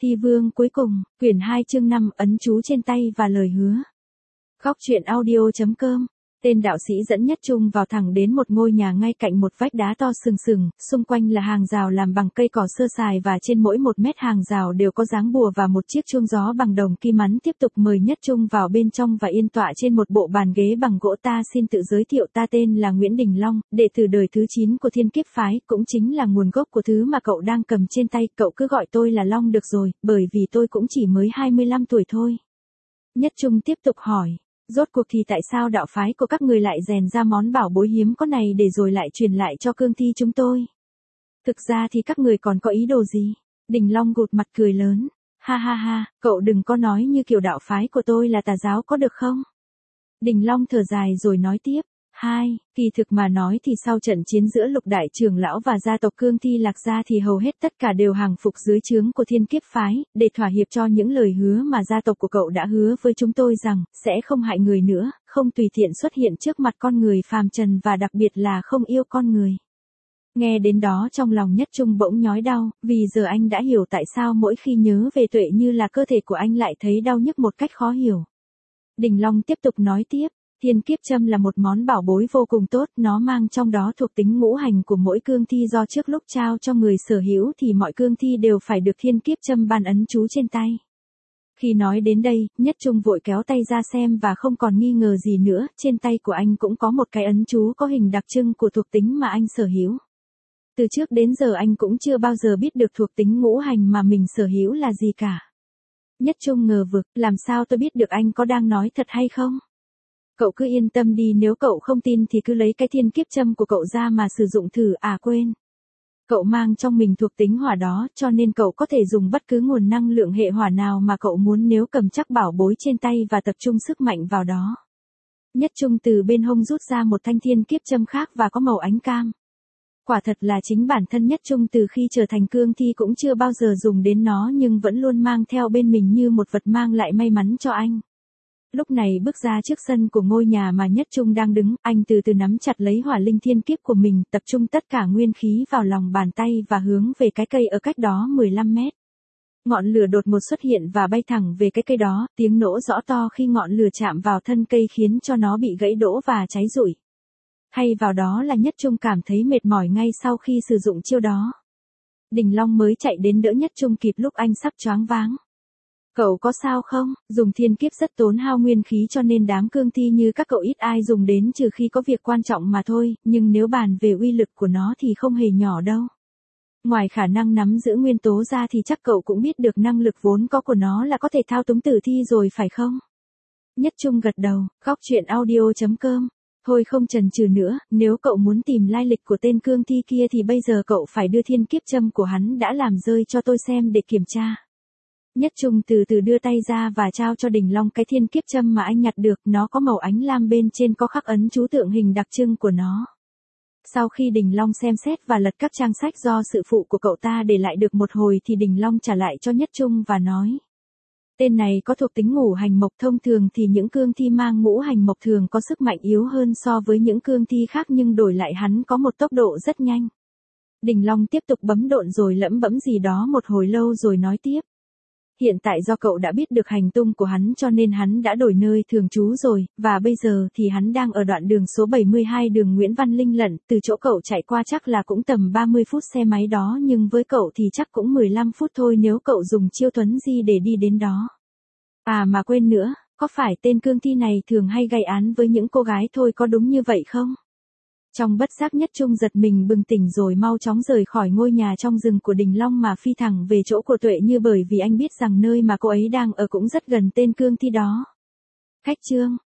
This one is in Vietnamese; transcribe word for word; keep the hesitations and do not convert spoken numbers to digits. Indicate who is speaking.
Speaker 1: Thi vương cuối cùng, quyển hai chương năm, ấn chú trên tay và lời hứa. Góc truyện audio chấm com. Tên đạo sĩ dẫn Nhất Trung vào thẳng đến một ngôi nhà ngay cạnh một vách đá to sừng sừng, xung quanh là hàng rào làm bằng cây cỏ sơ sài và trên mỗi một mét hàng rào đều có dáng bùa và một chiếc chuông gió bằng đồng kim mắn. Tiếp tục mời Nhất Trung vào bên trong và yên tọa trên một bộ bàn ghế bằng gỗ. Ta xin tự giới thiệu, ta tên là Nguyễn Đình Long, đệ tử đời thứ chín của Thiên Kiếp Phái, cũng chính là nguồn gốc của thứ mà cậu đang cầm trên tay. Cậu cứ gọi tôi là Long được rồi, bởi vì tôi cũng chỉ mới hai mươi lăm tuổi thôi. Nhất Trung tiếp tục hỏi. Rốt cuộc thì tại sao đạo phái của các người lại rèn ra món bảo bối hiếm có này để rồi lại truyền lại cho cương thi chúng tôi? Thực ra thì các người còn có ý đồ gì? Đình Long gột mặt cười lớn. Ha ha ha, cậu đừng có nói như kiểu đạo phái của tôi là tà giáo có được không? Đình Long thở dài rồi nói tiếp. Hai, kỳ thực mà nói thì sau trận chiến giữa Lục Đại trưởng lão và gia tộc Cương Thi Lạc Gia thì hầu hết tất cả đều hàng phục dưới trướng của Thiên Kiếp Phái, để thỏa hiệp cho những lời hứa mà gia tộc của cậu đã hứa với chúng tôi rằng, sẽ không hại người nữa, không tùy tiện xuất hiện trước mặt con người phàm trần và đặc biệt là không yêu con người. Nghe đến đó trong lòng Nhất Trung bỗng nhói đau, vì giờ anh đã hiểu tại sao mỗi khi nhớ về Tuệ Như là cơ thể của anh lại thấy đau nhức một cách khó hiểu. Đình Long tiếp tục nói tiếp. Thiên kiếp châm là một món bảo bối vô cùng tốt, nó mang trong đó thuộc tính ngũ hành của mỗi cương thi do trước lúc trao cho người sở hữu thì mọi cương thi đều phải được thiên kiếp châm ban ấn chú trên tay. Khi nói đến đây, Nhất Trung vội kéo tay ra xem và không còn nghi ngờ gì nữa, trên tay của anh cũng có một cái ấn chú có hình đặc trưng của thuộc tính mà anh sở hữu. Từ trước đến giờ anh cũng chưa bao giờ biết được thuộc tính ngũ hành mà mình sở hữu là gì cả. Nhất Trung ngờ vực, làm sao tôi biết được anh có đang nói thật hay không? Cậu cứ yên tâm đi, nếu cậu không tin thì cứ lấy cái thiên kiếp châm của cậu ra mà sử dụng thử. À quên, cậu mang trong mình thuộc tính hỏa đó, cho nên cậu có thể dùng bất cứ nguồn năng lượng hệ hỏa nào mà cậu muốn nếu cầm chắc bảo bối trên tay và tập trung sức mạnh vào đó. Nhất Trung từ bên hông rút ra một thanh thiên kiếp châm khác và có màu ánh cam. Quả thật là chính bản thân Nhất Trung từ khi trở thành cương thi cũng chưa bao giờ dùng đến nó, nhưng vẫn luôn mang theo bên mình như một vật mang lại may mắn cho anh. Lúc này bước ra trước sân của ngôi nhà mà Nhất Trung đang đứng, anh từ từ nắm chặt lấy hỏa linh thiên kiếp của mình, tập trung tất cả nguyên khí vào lòng bàn tay và hướng về cái cây ở cách đó mười lăm mét. Ngọn lửa đột ngột xuất hiện và bay thẳng về cái cây đó, tiếng nổ rõ to khi ngọn lửa chạm vào thân cây khiến cho nó bị gãy đổ và cháy rụi. Thay vào đó là Nhất Trung cảm thấy mệt mỏi ngay sau khi sử dụng chiêu đó. Đình Long mới chạy đến đỡ Nhất Trung kịp lúc anh sắp choáng váng. Cậu có sao không? Dùng thiên kiếp rất tốn hao nguyên khí cho nên đám cương thi như các cậu ít ai dùng đến trừ khi có việc quan trọng mà thôi, nhưng nếu bàn về uy lực của nó thì không hề nhỏ đâu. Ngoài khả năng nắm giữ nguyên tố ra thì chắc cậu cũng biết được năng lực vốn có của nó là có thể thao túng tử thi rồi phải không? Nhất Trung gật đầu. Góc truyện audio chấm com. Thôi không chần chừ nữa, nếu cậu muốn tìm lai lịch của tên cương thi kia thì bây giờ cậu phải đưa thiên kiếp châm của hắn đã làm rơi cho tôi xem để kiểm tra. Nhất Trung từ từ đưa tay ra và trao cho Đình Long cái thiên kiếp châm mà anh nhặt được, nó có màu ánh lam, bên trên có khắc ấn chú tượng hình đặc trưng của nó. Sau khi Đình Long xem xét và lật các trang sách do sự phụ của cậu ta để lại được một hồi thì Đình Long trả lại cho Nhất Trung và nói. Tên này có thuộc tính ngũ hành mộc, thông thường thì những cương thi mang ngũ hành mộc thường có sức mạnh yếu hơn so với những cương thi khác, nhưng đổi lại hắn có một tốc độ rất nhanh. Đình Long tiếp tục bấm độn rồi lẩm bẩm gì đó một hồi lâu rồi nói tiếp. Hiện tại do cậu đã biết được hành tung của hắn cho nên hắn đã đổi nơi thường trú rồi, và bây giờ thì hắn đang ở đoạn đường số bảy mươi hai đường Nguyễn Văn Linh lận, từ chỗ cậu chạy qua chắc là cũng tầm ba mươi phút xe máy đó, nhưng với cậu thì chắc cũng mười lăm phút thôi nếu cậu dùng chiêu thuấn di để đi đến đó. À mà quên nữa, có phải tên cương thi này thường hay gây án với những cô gái thôi, có đúng như vậy không? Trong bất giác Nhất Trung giật mình bừng tỉnh rồi mau chóng rời khỏi ngôi nhà trong rừng của Đình Long mà phi thẳng về chỗ của Tuệ Như, bởi vì anh biết rằng nơi mà cô ấy đang ở cũng rất gần tên cương thi đó. Khách trương,